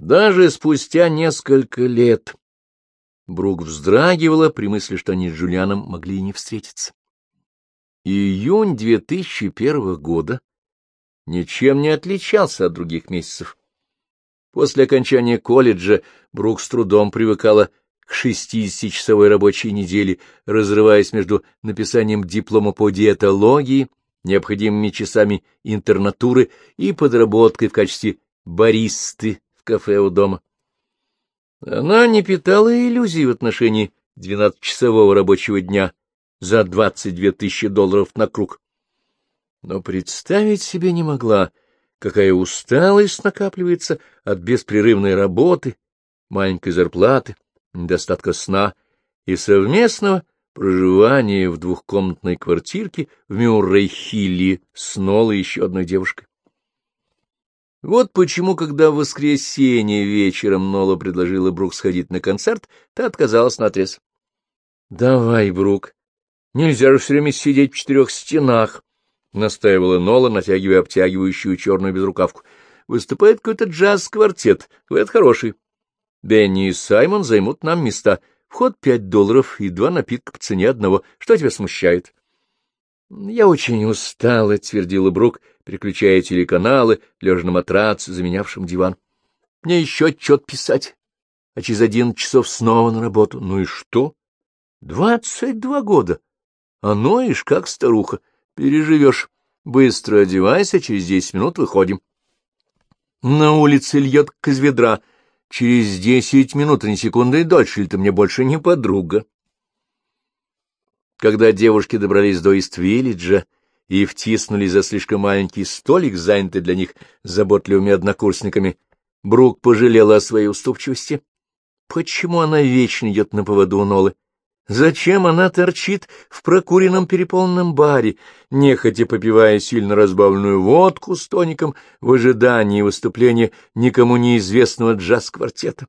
Даже спустя несколько лет Брук вздрагивала при мысли, что они с Джулианом могли и не встретиться. Июнь 2001 года ничем не отличался от других месяцев. После окончания колледжа Брук с трудом привыкала к 60-часовой рабочей неделе, разрываясь между написанием диплома по диетологии, необходимыми часами интернатуры и подработкой в качестве баристы в кафе у дома. Она не питала иллюзий в отношении 12-часового рабочего дня за $22 тысячи на круг. Но представить себе не могла, какая усталость накапливается от беспрерывной работы, маленькой зарплаты, недостатка сна и совместного проживания в двухкомнатной квартирке в Мюррей-Хилле с Нолой и еще одной девушкой. Вот почему, когда в воскресенье вечером Нола предложила Брук сходить на концерт, та отказалась наотрез. — Давай, Брук, нельзя же все время сидеть в 4 стенах, — настаивала Нола, натягивая обтягивающую черную безрукавку. — Выступает какой-то джаз-квартет, говорят, хороший. Бенни и Саймон займут нам места. Вход $5 и 2 напитка по цене одного. Что тебя смущает? — Я очень устала, — твердила Брук, переключая телеканалы, лежа на матраце, заменявшем диван. — Мне еще отчет писать, а через 11 часов снова на работу. Ну и что? 22 года. А ноешь, как старуха. Переживешь. Быстро одевайся, через 10 минут выходим. На улице льет, как из ведра. Через 10 минут, а не секунды дольше, или ты мне больше не подруга. Когда девушки добрались до Ист-Виллиджа и втиснулись за слишком маленький столик, занятый для них заботливыми однокурсниками, Брук пожалела о своей уступчивости. Почему она вечно идет на поводу у Нолы? Зачем она торчит в прокуренном переполненном баре, нехотя попивая сильно разбавленную водку с тоником в ожидании выступления никому неизвестного джаз-квартета?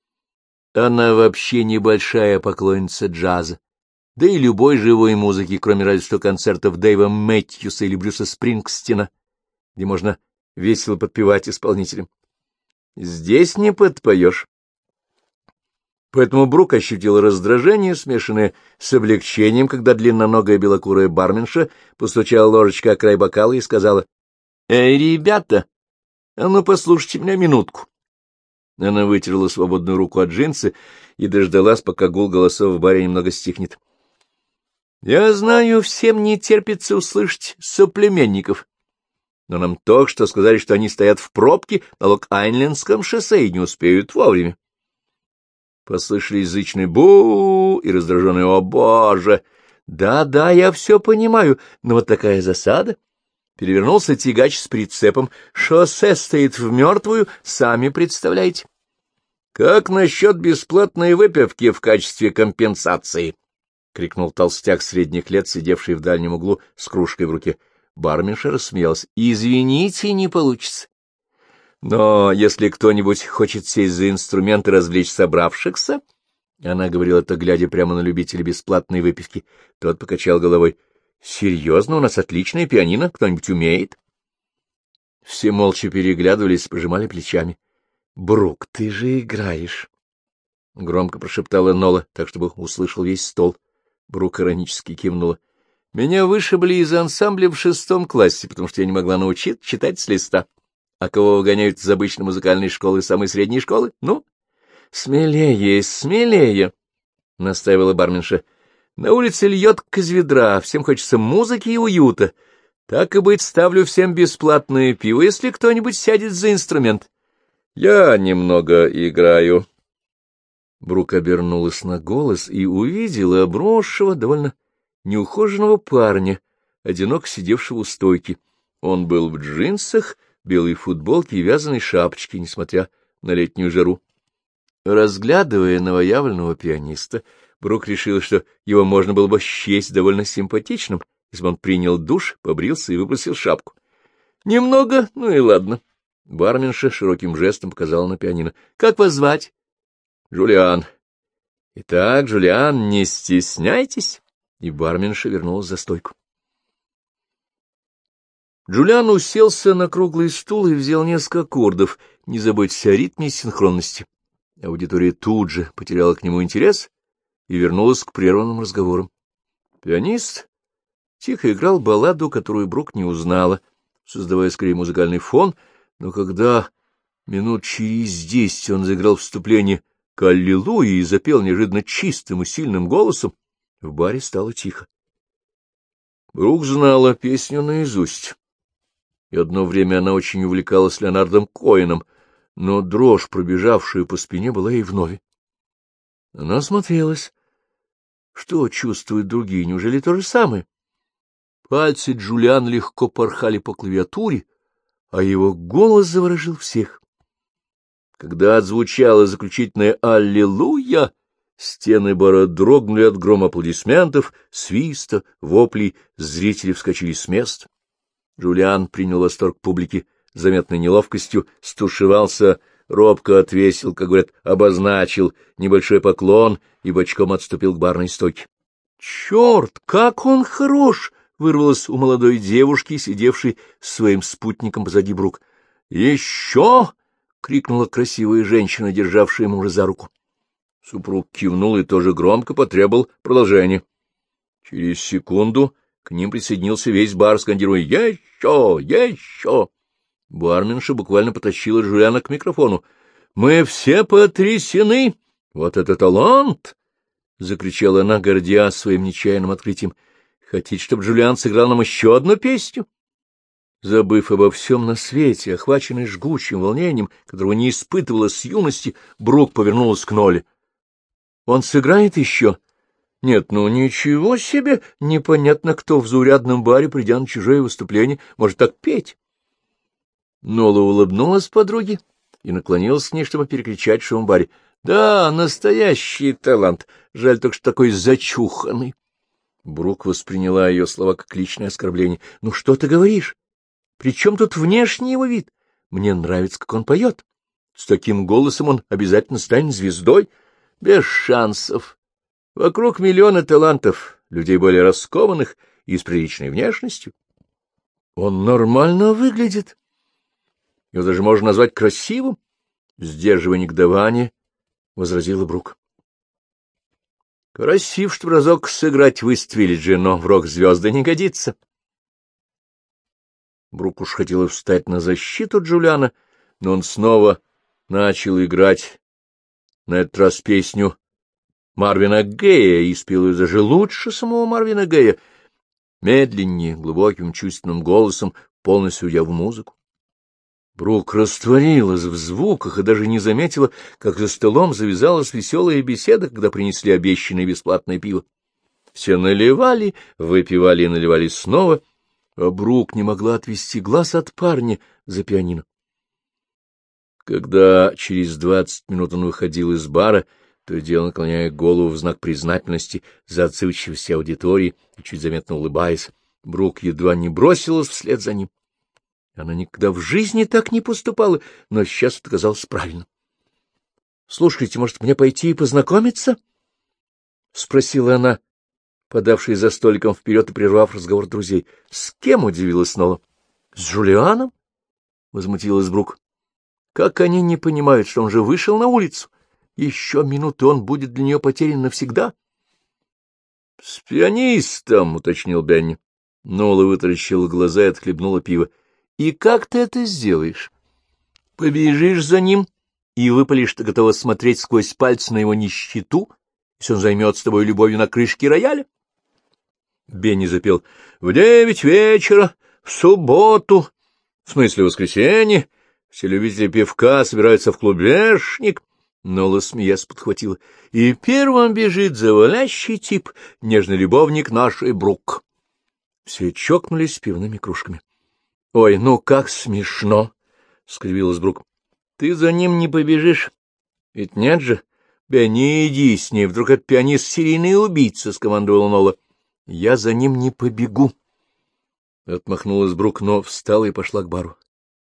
Она вообще небольшая поклонница джаза, да и любой живой музыки, кроме разве что концертов Дэйва Мэтьюса или Брюса Спрингстина, где можно весело подпевать исполнителям. Здесь не подпоешь. Поэтому Брук ощутил раздражение, смешанное с облегчением, когда длинноногая белокурая барменша постучала ложечкой о край бокала и сказала: «Эй, ребята, а ну послушайте меня минутку». Она вытерла свободную руку от джинсы и дождалась, пока гул голосов в баре немного стихнет. «Я знаю, всем не терпится услышать соплеменников, но нам только что сказали, что они стоят в пробке на Лонг-Айлендском шоссе и не успеют вовремя». Послышались язычные «бу» и раздраженные «о, боже!» «Да, я все понимаю, но вот такая засада». Перевернулся тягач с прицепом, шоссе стоит в мертвую, сами представляете. «Как насчет бесплатной выпивки в качестве компенсации?» — крикнул толстяк средних лет, сидевший в дальнем углу с кружкой в руке. Барменша рассмеялась. «Извините, не получится. Но если кто-нибудь хочет сесть за инструмент и развлечь собравшихся, — она говорила это, глядя прямо на любителя бесплатной выпивки, — тот покачал головой. — Серьезно, у нас отличное пианино, кто-нибудь умеет? Все молча переглядывались, пожимали плечами. — Брук, ты же играешь! — громко прошептала Нола, так, чтобы услышал весь стол. Брук иронически кивнула. — Меня вышибли из ансамбля в 6 классе, потому что я не могла научиться читать с листа. А кого выгоняют из обычной музыкальной школы, самой средней школы? Ну, смелее, смелее, — настаивала барменша. На улице льет, как из ведра, всем хочется музыки и уюта. Так и быть, ставлю всем бесплатное пиво, если кто-нибудь сядет за инструмент. Я немного играю. Брук обернулась на голос и увидела обросшего, довольно неухоженного парня, одиноко сидевшего у стойки. Он был в джинсах, белой футболке и вязаной шапочке, несмотря на летнюю жару. Разглядывая новоявленного пианиста, Брук решил, что его можно было бы счесть довольно симпатичным, если бы он принял душ, побрился и выбросил шапку. Немного, ну и ладно. Барменша широким жестом показала на пианино. — Как вас звать? — Джулиан. — Итак, Джулиан, не стесняйтесь. И барменша вернулась за стойку. Джулиан уселся на круглый стул и взял несколько аккордов, не заботясь о ритме и синхронности. Аудитория тут же потеряла к нему интерес и вернулась к прерванным разговорам. Пианист тихо играл балладу, которую Брук не узнала, создавая скорее музыкальный фон, но когда минут через 10 он заиграл вступление к «Аллилуйя» и запел неожиданно чистым и сильным голосом, в баре стало тихо. Брук знала песню наизусть, и одно время она очень увлекалась Леонардом Коэном, но дрожь, пробежавшая по спине, была ей вновь. Она осмотрелась. Что чувствуют другие? Неужели то же самое? Пальцы Джулиана легко порхали по клавиатуре, а его голос заворожил всех. Когда отзвучало заключительное «Аллилуйя», стены бара дрогнули от грома аплодисментов, свиста, воплей, зрители вскочили с мест. Джулиан принял восторг публики с заметной неловкостью, стушевался, робко отвесил, как говорят, обозначил небольшой поклон и бочком отступил к барной стойке. — Черт, как он хорош! — вырвалось у молодой девушки, сидевшей с своим спутником позади Брук. — Еще! — крикнула красивая женщина, державшая мужа за руку. Супруг кивнул и тоже громко потребовал продолжения. Через секунду к ним присоединился весь бар, скандируя «Еще! Еще!». Барменша буквально потащила Джулиана к микрофону. — Мы все потрясены! Вот это талант! — закричала она, гордя своим нечаянным открытием. — Хотите, чтобы Джулиан сыграл нам еще одну песню? Забыв обо всем на свете, охваченный жгучим волнением, которого не испытывала с юности, Брук повернулась к Ноле. — Он сыграет еще? — Нет, ну ничего себе! Непонятно, кто в заурядном баре, придя на чужое выступление, может так петь. Нола улыбнулась подруге и наклонилась к ней, чтобы перекричать шум в баре. — Да, настоящий талант. Жаль только, что такой зачуханный. Брук восприняла ее слова как личное оскорбление. — Ну что ты говоришь? При чем тут внешний его вид? Мне нравится, как он поет. С таким голосом он обязательно станет звездой. Без шансов. Вокруг миллионы талантов, людей более раскованных и с приличной внешностью. Он нормально выглядит. Его даже можно назвать красивым. Сдерживая негодование, возразила Брук. Красив, чтобы разок сыграть в Ист-Виллидже, но в рок-звезды не годится. Брук уж хотела встать на защиту Джулиана, но он снова начал играть, на этот раз песню Марвина Гея, и спел ее даже лучше самого Марвина Гея, медленнее, глубоким чувственным голосом, полностью уйдя в музыку. Брук растворилась в звуках и даже не заметила, как за столом завязалась веселая беседа, когда принесли обещанное бесплатное пиво. Все наливали, выпивали и наливали снова, а Брук не могла отвести глаз от парня за пианино. Когда через 20 минут он выходил из бара, то дело наклоняя голову в знак признательности за отзывчивость аудитории и чуть заметно улыбаясь, Брук едва не бросилась вслед за ним. Она никогда в жизни так не поступала, но сейчас это казалось правильным. — Слушайте, может, мне пойти и познакомиться? — спросила она, подавшись за столиком вперед и прервав разговор друзей. — С кем? — удивилась Нола. — С Джулианом? — возмутилась Брук. — Как они не понимают, что он же вышел на улицу? Еще минуту он будет для нее потерян навсегда. — С пианистом, — уточнил Бенни. Нола вытаращила глаза и отхлебнула пиво. И как ты это сделаешь? Побежишь за ним и выпалишь, что готова смотреть сквозь пальцы на его нищету, если он займет с тобой любовью на крышке рояля? Бенни запел: «В 9 вечера, в субботу, в смысле воскресенье, все любители пивка собираются в клубешник». Нола, смеясь, подхватила: «И первым бежит завалящий тип, нежный любовник нашей Брук». Все чокнулись пивными кружками. — Ой, ну как смешно! — скривилась Брук. — Ты за ним не побежишь. Ведь нет же. Бенни, иди с ней, вдруг этот пианист серийный убийца, — скомандовала Нола. — Я за ним не побегу. Отмахнулась Брук, но встала и пошла к бару.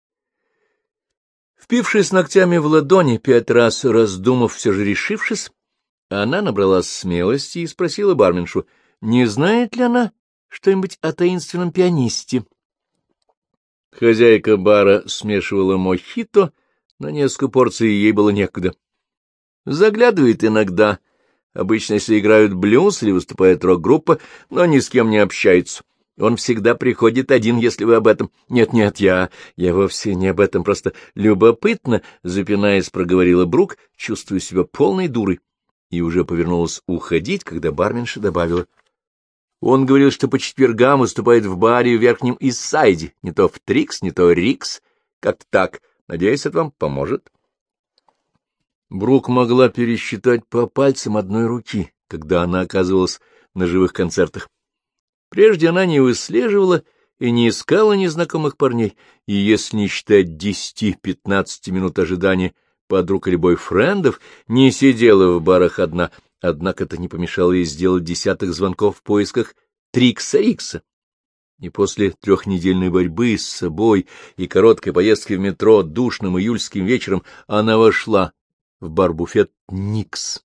Впившись ногтями в ладони, 5 раз раздумав, все же решившись, она набралась смелости и спросила барменшу, не знает ли она что-нибудь о таинственном пианисте. Хозяйка бара смешивала мохито на несколько порций, и ей было некогда. Заглядывает иногда, обычно если играют блюз или выступает рок-группа, но ни с кем не общается. Он всегда приходит один, если вы об этом. Нет, я вовсе не об этом, просто любопытно, запинаясь, проговорила Брук, чувствуя себя полной дурой, и уже повернулась уходить, когда барменша добавила: он говорил, что по четвергам выступает в баре в Верхнем Иссайде, не то в Трикс, не то Рикс, как-то так. Надеюсь, это вам поможет. Брук могла пересчитать по пальцам одной руки, когда она оказывалась на живых концертах. Прежде она не выслеживала и не искала незнакомых парней, и если не считать 10-15 минут ожидания подруг или бойфрендов, не сидела в барах одна, однако это не помешало ей сделать десяток звонков в поисках Трикса-Рикса. И после трехнедельной борьбы с собой и короткой поездки в метро душным июльским вечером она вошла в бар-буфет «Никс».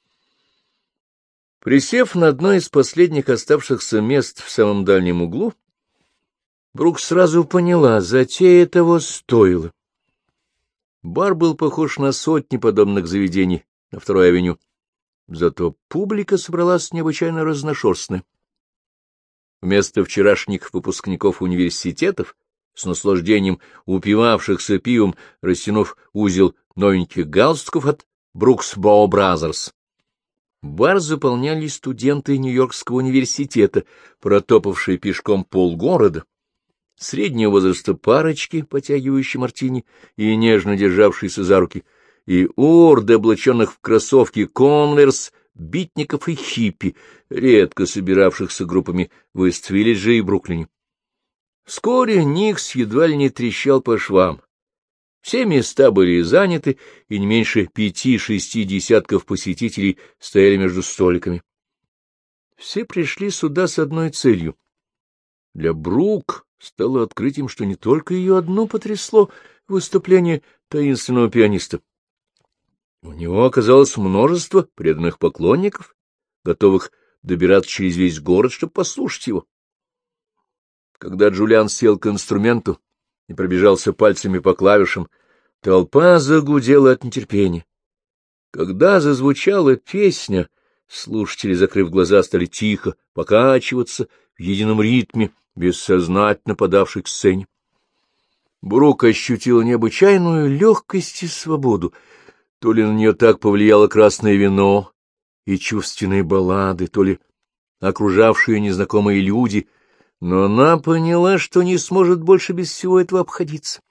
Присев на одно из последних оставшихся мест в самом дальнем углу, Брук сразу поняла, затея того стоила. Бар был похож на сотни подобных заведений на Второй авеню, зато публика собралась необычайно разношерстная. Вместо вчерашних выпускников университетов, с наслаждением упивавшихся пивом, растянув узел новеньких галстуков от Brooks Bow Brothers, бар заполняли студенты Нью-Йоркского университета, протопавшие пешком полгорода, среднего возраста парочки, потягивающие мартини и нежно державшиеся за руки, и орды, облаченных в кроссовки «Конверс», битников и хиппи, редко собиравшихся группами в Ист-Виллидже и Бруклине. Вскоре Никс едва ли не трещал по швам. Все места были заняты, и не меньше 5-6 десятков посетителей стояли между столиками. Все пришли сюда с одной целью. Для Брук стало открытием, что не только ее одну потрясло выступление таинственного пианиста. У него оказалось множество преданных поклонников, готовых добираться через весь город, чтобы послушать его. Когда Джулиан сел к инструменту и пробежался пальцами по клавишам, толпа загудела от нетерпения. Когда зазвучала песня, слушатели, закрыв глаза, стали тихо покачиваться в едином ритме, бессознательно подавший к сцене. Брук ощутила необычайную легкость и свободу. То ли на нее так повлияло красное вино и чувственные баллады, то ли окружавшие незнакомые люди, но она поняла, что не сможет больше без всего этого обходиться.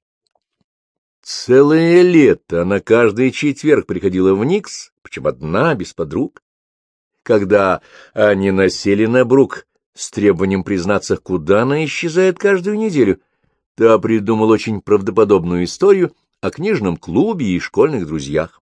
Целое лето она каждый четверг приходила в Никс, причем одна, без подруг. Когда они насели на Брук с требованием признаться, куда она исчезает каждую неделю, та придумала очень правдоподобную историю о книжном клубе и школьных друзьях.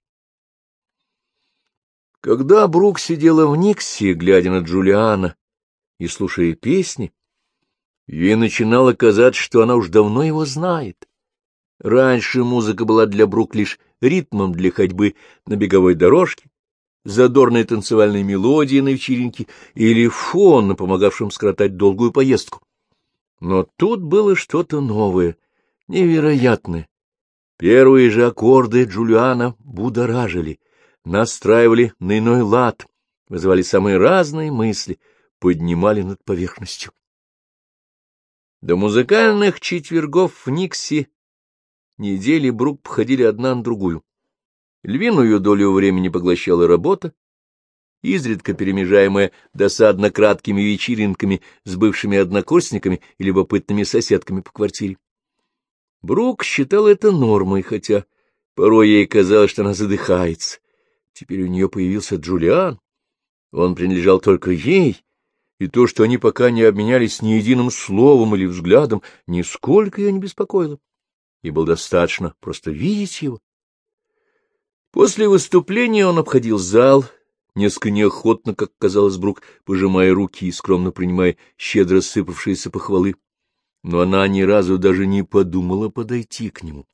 Когда Брук сидела в Никсе, глядя на Джулиана и слушая песни, ей начинало казаться, что она уж давно его знает. Раньше музыка была для Брук лишь ритмом для ходьбы на беговой дорожке, задорной танцевальной мелодией на вечеринке или фоном, помогавшим скоротать долгую поездку. Но тут было что-то новое, невероятное. Первые же аккорды Джулиана будоражили, настраивали на иной лад, вызывали самые разные мысли, поднимали над поверхностью. До музыкальных четвергов в Никсе недели Брук походили одна на другую. Львиную долю времени поглощала работа, изредка перемежаемая досадно краткими вечеринками с бывшими однокурсниками и любопытными соседками по квартире. Брук считал это нормой, хотя порой ей казалось, что она задыхается. Теперь у нее появился Джулиан. Он принадлежал только ей, и то, что они пока не обменялись ни единым словом или взглядом, нисколько ее не беспокоило. И было достаточно просто видеть его. После выступления он обходил зал, несколько неохотно, как казалось Брук, пожимая руки и скромно принимая щедро сыпавшиеся похвалы. Но она ни разу даже не подумала подойти к нему.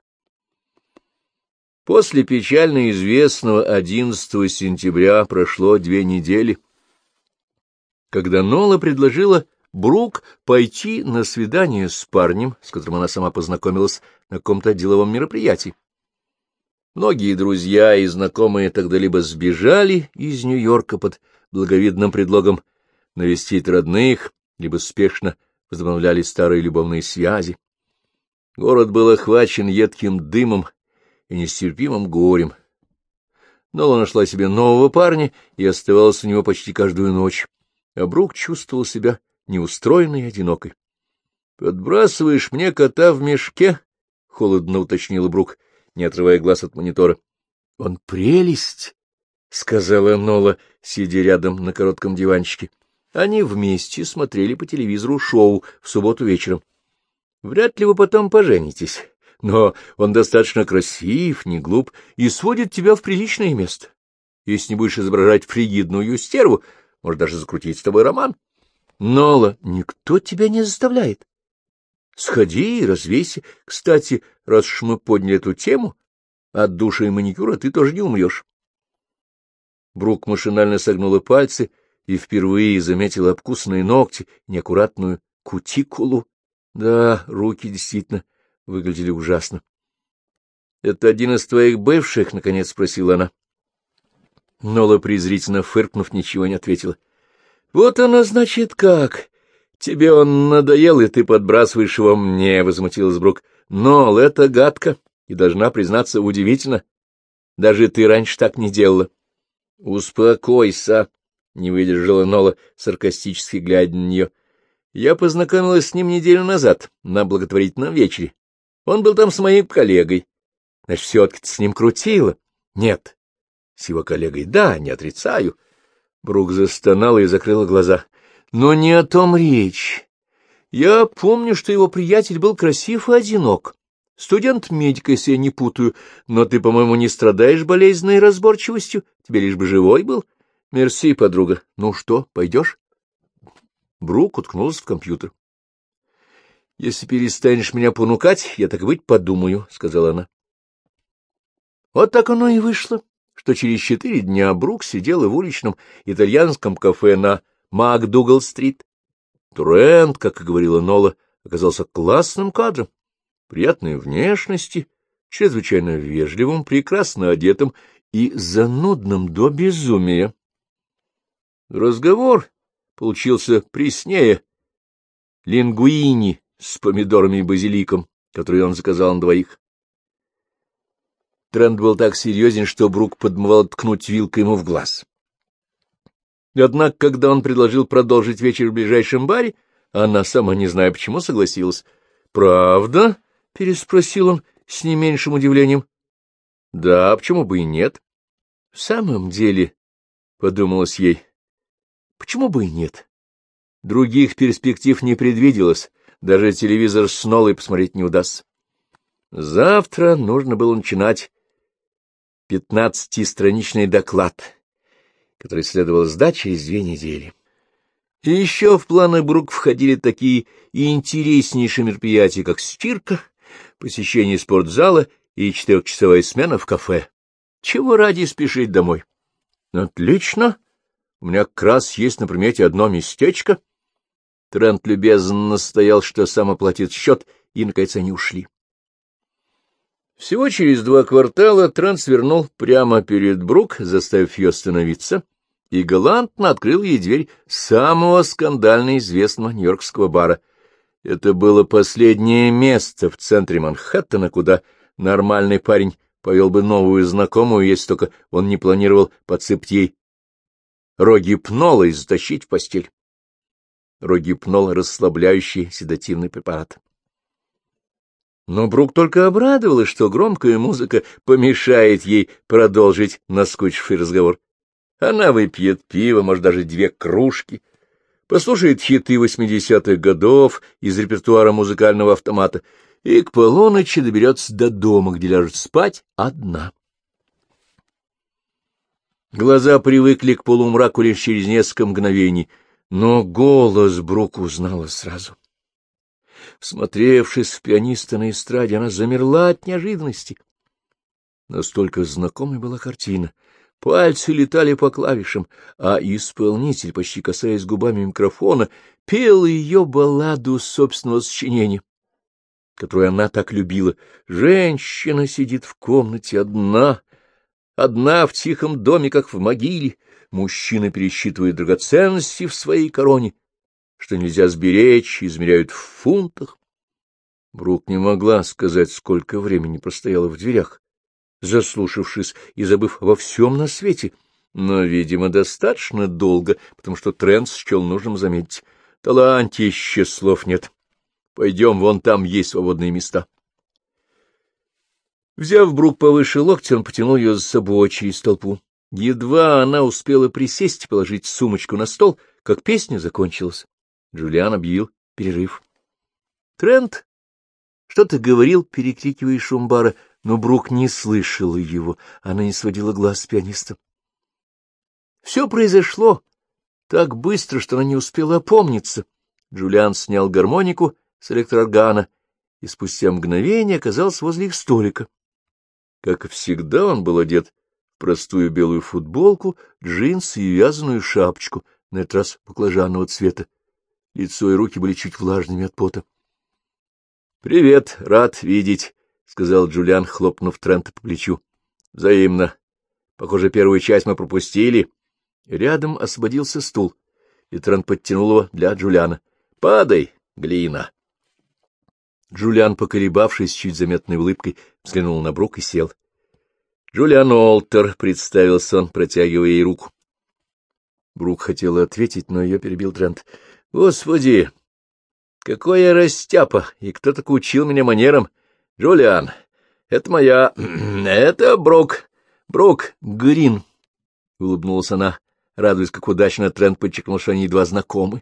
После печально известного 11 сентября прошло 2 недели, когда Нола предложила Брук пойти на свидание с парнем, с которым она сама познакомилась на каком-то деловом мероприятии. Многие друзья и знакомые тогда либо сбежали из Нью-Йорка под благовидным предлогом навестить родных, либо спешно возобновляли старые любовные связи. Город был охвачен едким дымом и нестерпимым горем. Нола нашла себе нового парня и оставалась у него почти каждую ночь, а Брук чувствовал себя неустроенной и одинокой. — Подбрасываешь мне кота в мешке? — холодно уточнила Брук, не отрывая глаз от монитора. — Он прелесть, — сказала Нола, сидя рядом на коротком диванчике. Они вместе смотрели по телевизору шоу в субботу вечером. — Вряд ли вы потом поженитесь, но он достаточно красив, не глуп и сводит тебя в приличное место. Если не будешь изображать фригидную стерву, может даже закрутить с тобой роман. — Нола, никто тебя не заставляет. Сходи и развейся. Кстати, раз уж мы подняли эту тему, от душа и маникюра ты тоже не умрешь. Брук машинально согнула пальцы и впервые заметила обкусанные ногти, неаккуратную кутикулу. Да, руки действительно выглядели ужасно. — Это один из твоих бывших? — наконец спросила она. Нола, презрительно фыркнув, ничего не ответила. — Вот оно, значит, как. Тебе он надоел, и ты подбрасываешь его мне, — возмутилась Брук. — Нол, это гадко, и, должна признаться, удивительно. Даже ты раньше так не делала. — Успокойся, — не выдержала Нола, саркастически глядя на нее. — Я познакомилась с ним неделю назад на благотворительном вечере. Он был там с моим коллегой. Значит, все-таки ты с ним крутила? — Нет. — С его коллегой? — Да, не отрицаю. Брук застонала и закрыла глаза. — Но не о том речь. Я помню, что его приятель был красив и одинок. Студент-медик, если я не путаю, но ты, по-моему, не страдаешь болезненной разборчивостью, тебе лишь бы живой был. Мерси, подруга. Ну что, пойдешь? Брук уткнулся в компьютер. — Если перестанешь меня понукать, я, так быть, подумаю, — сказала она. Вот так оно и вышло, что через 4 дня Брук сидела в уличном итальянском кафе на МакДугалл-стрит. Трент, как и говорила Нола, оказался классным кадром, приятной внешности, чрезвычайно вежливым, прекрасно одетым и занудным до безумия. Разговор получился преснее лингуини с помидорами и базиликом, которые он заказал на двоих. Трент был так серьезен, что Брук подмывал ткнуть вилкой ему в глаз. Однако, когда он предложил продолжить вечер в ближайшем баре, она, сама не зная почему, согласилась. — Правда? — переспросил он с не меньшим удивлением. — Да, почему бы и нет? — В самом деле, — подумалось ей, — почему бы и нет? Других перспектив не предвиделось, даже телевизор с Нолой посмотреть не удастся. Завтра нужно было начинать 15-страничный доклад, который следовало сдать через 2 недели. И еще в планы Брук входили такие и интереснейшие мероприятия, как стирка, посещение спортзала и 4-часовая смена в кафе. Чего ради спешить домой? Отлично! У меня как раз есть на примете одно местечко. Трент любезно настоял, что сам оплатит счет, и, наконец, они ушли. Всего через 2 квартала Трент свернул прямо перед Брук, заставив ее остановиться, и галантно открыл ей дверь самого скандально известного нью-йоркского бара. Это было последнее место в центре Манхэттена, куда нормальный парень повел бы новую знакомую, если только он не планировал подсыпать ей рогипнола и затащить в постель. Рогипнол — расслабляющий седативный препарат. Но Брук только обрадовалась, что громкая музыка помешает ей продолжить наскучивший разговор. Она выпьет пиво, может, даже 2 кружки, послушает хиты 80-х годов из репертуара музыкального автомата и к полуночи доберется до дома, где ляжет спать одна. Глаза привыкли к полумраку лишь через несколько мгновений, но голос Брук узнала сразу. Всмотревшись в пианиста на эстраде, она замерла от неожиданности. Настолько знакомой была картина. Пальцы летали по клавишам, а исполнитель, почти касаясь губами микрофона, пел ее балладу собственного сочинения, которую она так любила. Женщина сидит в комнате одна, одна в тихом доме, как в могиле. Мужчина пересчитывает драгоценности в своей короне, что нельзя сберечь, измеряют в фунтах. Брук не могла сказать, сколько времени простояла в дверях, заслушавшись и забыв во всем на свете, но, видимо, достаточно долго, потому что Трент счел нужным заметить. Талантище, слов нет. Пойдем, вон там есть свободные места. Взяв Брук повыше локтя, он потянул ее за собой через толпу. Едва она успела присесть и положить сумочку на стол, как песня закончилась. Джулиан объявил перерыв. Трент что-то говорил, перекрикивая шум бара, но Брук не слышала его, она не сводила глаз с пианиста. Все произошло так быстро, что она не успела опомниться. Джулиан снял гармонику с электрооргана и спустя мгновение оказался возле их столика. Как и всегда, он был одет в простую белую футболку, джинсы и вязаную шапочку, на этот раз баклажанного цвета. Лицо и руки были чуть влажными от пота. — Привет, рад видеть, — сказал Джулиан, хлопнув Трента по плечу. — Взаимно. Похоже, первую часть мы пропустили. Рядом освободился стул, и Трент подтянул его для Джулиана. — Падай, глина. Джулиан, поколебавшись чуть заметной улыбкой, взглянул на Брук и сел. — Джулиан Олтер, — представился он, протягивая ей руку. Брук хотела ответить, но ее перебил Трент. — Господи, какой я растяпа, и кто так учил меня манерам? Джулиан, это моя... это Брук. Брук Грин, — улыбнулась она, радуясь, как удачно Трент подчеркнул, что они едва знакомы.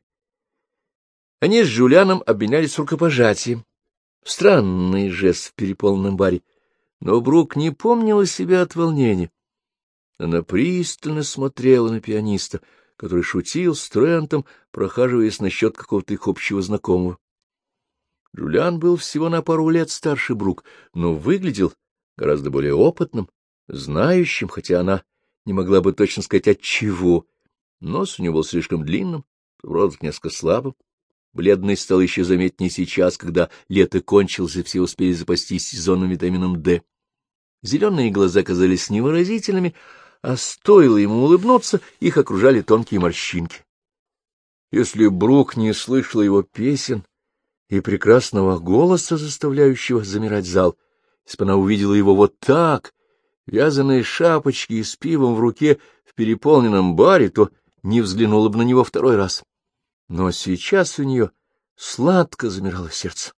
Они с Джулианом обменялись рукопожатием. Странный жест в переполненном баре, но Брук не помнила себя от волнения. Она пристально смотрела на пианиста, который шутил с Трентом, прохаживаясь насчет какого-то их общего знакомого. Джулиан был всего на пару лет старше Брук, но выглядел гораздо более опытным, знающим, хотя она не могла бы точно сказать, от чего. Нос у него был слишком длинным, рот несколько слабым. Бледность стала еще заметнее сейчас, когда лето кончилось, и все успели запастись сезонным витамином D. Зеленые глаза казались невыразительными, а стоило ему улыбнуться, их окружали тонкие морщинки. Если Брук не слышала его песен и прекрасного голоса, заставляющего замирать зал, если бы она увидела его вот так, вязаные шапочки и с пивом в руке в переполненном баре, то не взглянула бы на него второй раз. Но сейчас у нее сладко замирало сердце.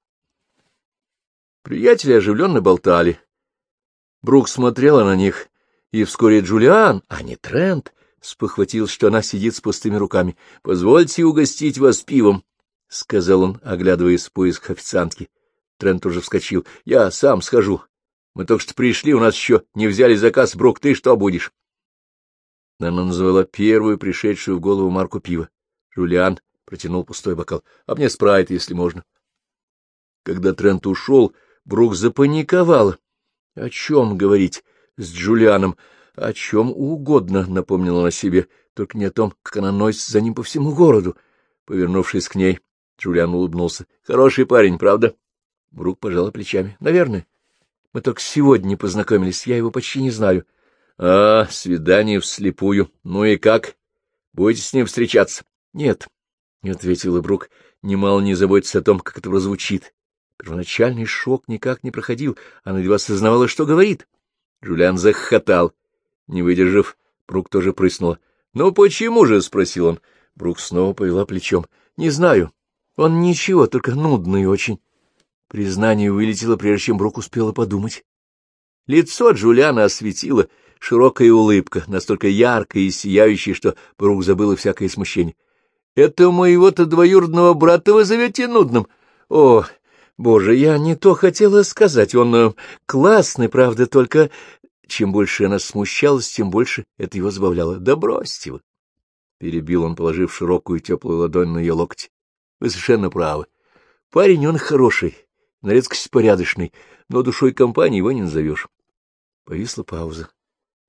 Приятели оживленно болтали. Брук смотрела на них, и вскоре Джулиан, а не Трент, спохватился, что она сидит с пустыми руками. — Позвольте угостить вас пивом, — сказал он, оглядываясь в поисках официантки. Трент уже вскочил. — Я сам схожу. Мы только что пришли, у нас еще не взяли заказ. Брук, ты что будешь? Она назвала первую пришедшую в голову марку пива. Джулиан протянул пустой бокал. — А мне спрайт, если можно. Когда Трент ушел, Брук запаниковала. О чем говорить с Джулианом? О чем угодно, напомнила она себе, только не о том, как она носится за ним по всему городу. Повернувшись к ней, Джулиан улыбнулся. — Хороший парень, правда? Брук пожала плечами. — Наверное. Мы только сегодня познакомились, я его почти не знаю. — А, свидание вслепую. Ну и как? Будете с ним встречаться? — Нет, — не ответила Брук, немало не заботясь о том, как это прозвучит. Первоначальный шок никак не проходил, она едва осознавала, что говорит. Джулиан захохотал. Не выдержав, Брук тоже прыснула. — Ну почему же? — спросил он. Брук снова повела плечом. — Не знаю. Он ничего, только нудный очень. Признание вылетело, прежде чем Брук успела подумать. Лицо Джулиана осветила широкая улыбка, настолько яркая и сияющая, что Брук забыла всякое смущение. — Это моего-то двоюродного брата вы зовете нудным? О, боже, я не то хотела сказать. Он классный, правда, только... Чем больше она смущалась, тем больше это его забавляло. — Да бросьте вы! — перебил он, положив широкую теплую ладонь на ее локоть. — Вы совершенно правы. Парень он хороший, на редкость порядочный, но душой компании его не назовешь. Повисла пауза.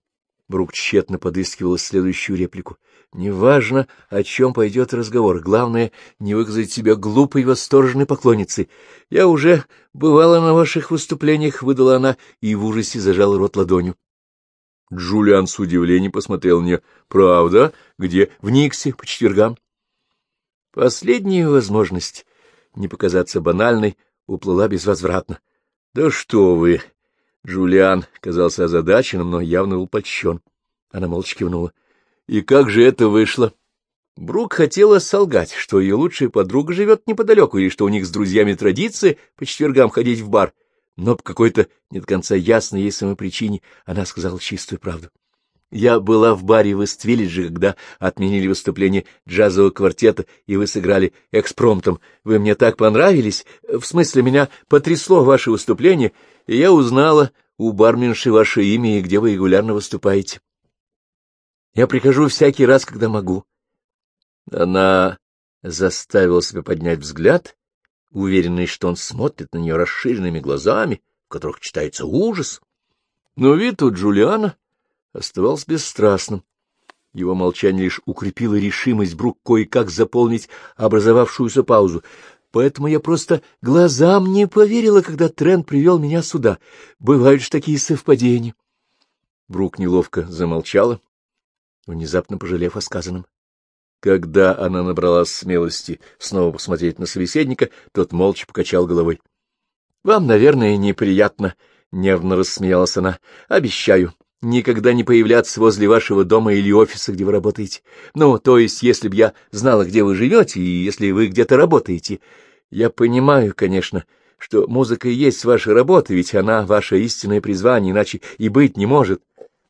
Брук тщетно подыскивала следующую реплику. «Неважно, о чем пойдет разговор, главное, не выказать себя глупой восторженной поклонницей. Я уже бывала на ваших выступлениях», — выдала она и в ужасе зажала рот ладонью. Джулиан с удивлением посмотрел на нее. «Правда? Где?» «В Никсе, по четвергам». Последняя возможность не показаться банальной уплыла безвозвратно. «Да что вы!» Джулиан казался озадаченным, но явно был польщен. Она молча кивнула. «И как же это вышло?» Брук хотела солгать, что ее лучшая подруга живет неподалеку, или что у них с друзьями традиция по четвергам ходить в бар. Но по какой-то не до конца ясной ей самой причине она сказала чистую правду. «Я была в баре в Ист-Виллидже, когда отменили выступление джазового квартета, и вы сыграли экспромтом. Вы мне так понравились, в смысле, меня потрясло ваше выступление, и я узнала у барменши ваше имя и где вы регулярно выступаете. Я прихожу всякий раз, когда могу». Она заставила себя поднять взгляд, уверенный, что он смотрит на нее расширенными глазами, в которых читается ужас. Но вид у Джулиана оставался бесстрастным. Его молчание лишь укрепило решимость Брук кое-как заполнить образовавшуюся паузу. Поэтому я просто глазам не поверила, когда Трент привел меня сюда. Бывают же такие совпадения. Брук неловко замолчала, внезапно пожалев о сказанном. Когда она набралась смелости снова посмотреть на собеседника, тот молча покачал головой. — Вам, наверное, неприятно, — нервно рассмеялась она. — Обещаю никогда не появляться возле вашего дома или офиса, где вы работаете. Ну, то есть, если б я знала, где вы живете, и если вы где-то работаете. Я понимаю, конечно, что музыка и есть ваша работа, ведь она ваше истинное призвание, иначе и быть не может.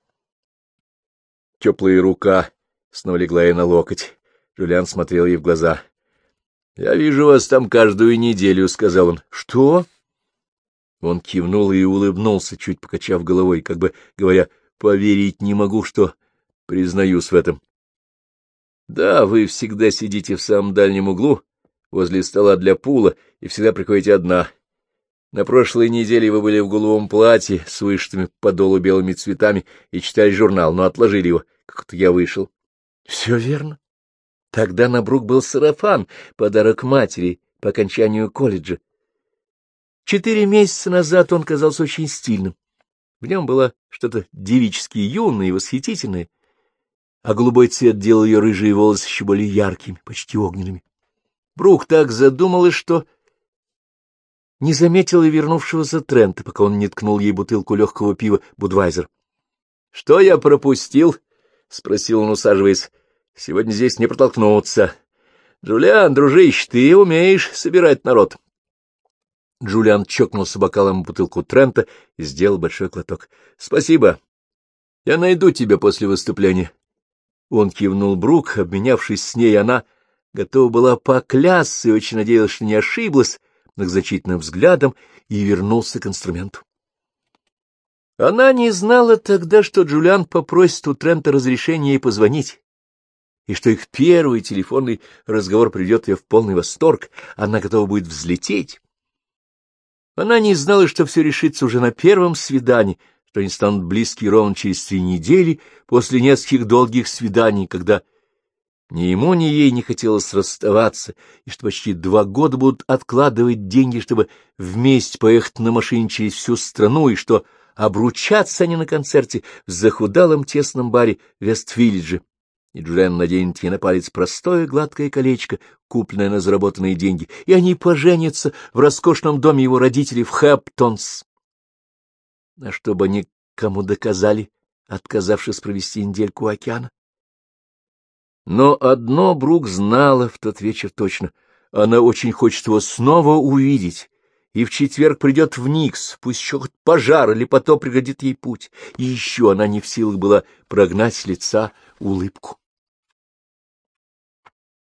Теплая рука снова легла ей на локоть. Джулиан смотрел ей в глаза. — Я вижу вас там каждую неделю, — сказал он. — Что? Он кивнул и улыбнулся, чуть покачав головой, как бы говоря, — поверить не могу, что признаюсь в этом. — Да, вы всегда сидите в самом дальнем углу, возле стола для пула, и всегда приходите одна. На прошлой неделе вы были в голубом платье с вышитыми по долу белыми цветами и читали журнал, но отложили его, как-то я вышел. — Все верно. Тогда на Брук был сарафан, подарок матери по окончанию колледжа. 4 месяца назад он казался очень стильным. В нем было что-то девически юное и восхитительное, а голубой цвет делал ее рыжие волосы еще более яркими, почти огненными. Брук так задумалась, что не заметила вернувшегося Трента, пока он не ткнул ей бутылку легкого пива «Будвайзер». — Что я пропустил? — спросил он, усаживаясь. — Сегодня здесь не протолкнуться. Джулиан, дружище, ты умеешь собирать народ. Джулиан чокнулся бокалом бутылку Трента и сделал большой глоток. — Спасибо. Я найду тебя после выступления. Он кивнул Брук, обменявшись с ней, она готова была поклясться и очень надеялась, что не ошиблась, многозначительным взглядом, и вернулся к инструменту. Она не знала тогда, что Джулиан попросит у Трента разрешения ей позвонить, и что их первый телефонный разговор приведет ее в полный восторг, она готова будет взлететь. Она не знала, что все решится уже на первом свидании, что они станут близки ровно через 3 недели после нескольких долгих свиданий, когда ни ему, ни ей не хотелось расставаться, и что почти 2 года будут откладывать деньги, чтобы вместе поехать на машине через всю страну, и что обручатся они на концерте в захудалом тесном баре в Вест-Виллидже. И Джулиан наденет ей на палец простое гладкое колечко, купленное на заработанные деньги, и они поженятся в роскошном доме его родителей в Хэптонс. А чтобы они кому доказали, отказавшись провести недельку у океана? Но одно Брук знала в тот вечер точно. Она очень хочет его снова увидеть, и в четверг придет в Никс, пусть еще хоть пожар или потоп преградит ей путь. И еще она не в силах была прогнать с лица улыбку.